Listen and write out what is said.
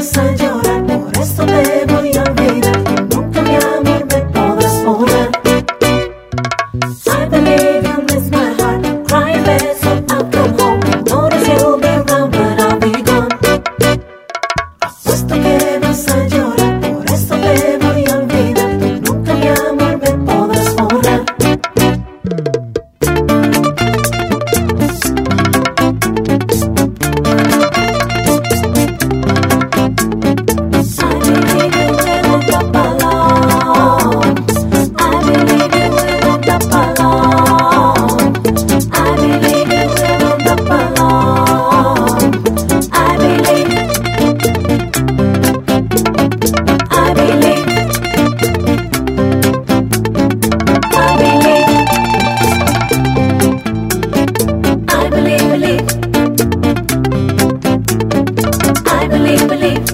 vas a llorar, por eso te voy a olvidar, que nunca mi amor me podrás borrar. I believe you'll miss my heart, cry bed, so I'll come home. Notice you'll be around, but I'll be gone. Apuesto que vas a llorar, por eso te voy a olvidar, que nunca mi amor me podrás borrar. Believe.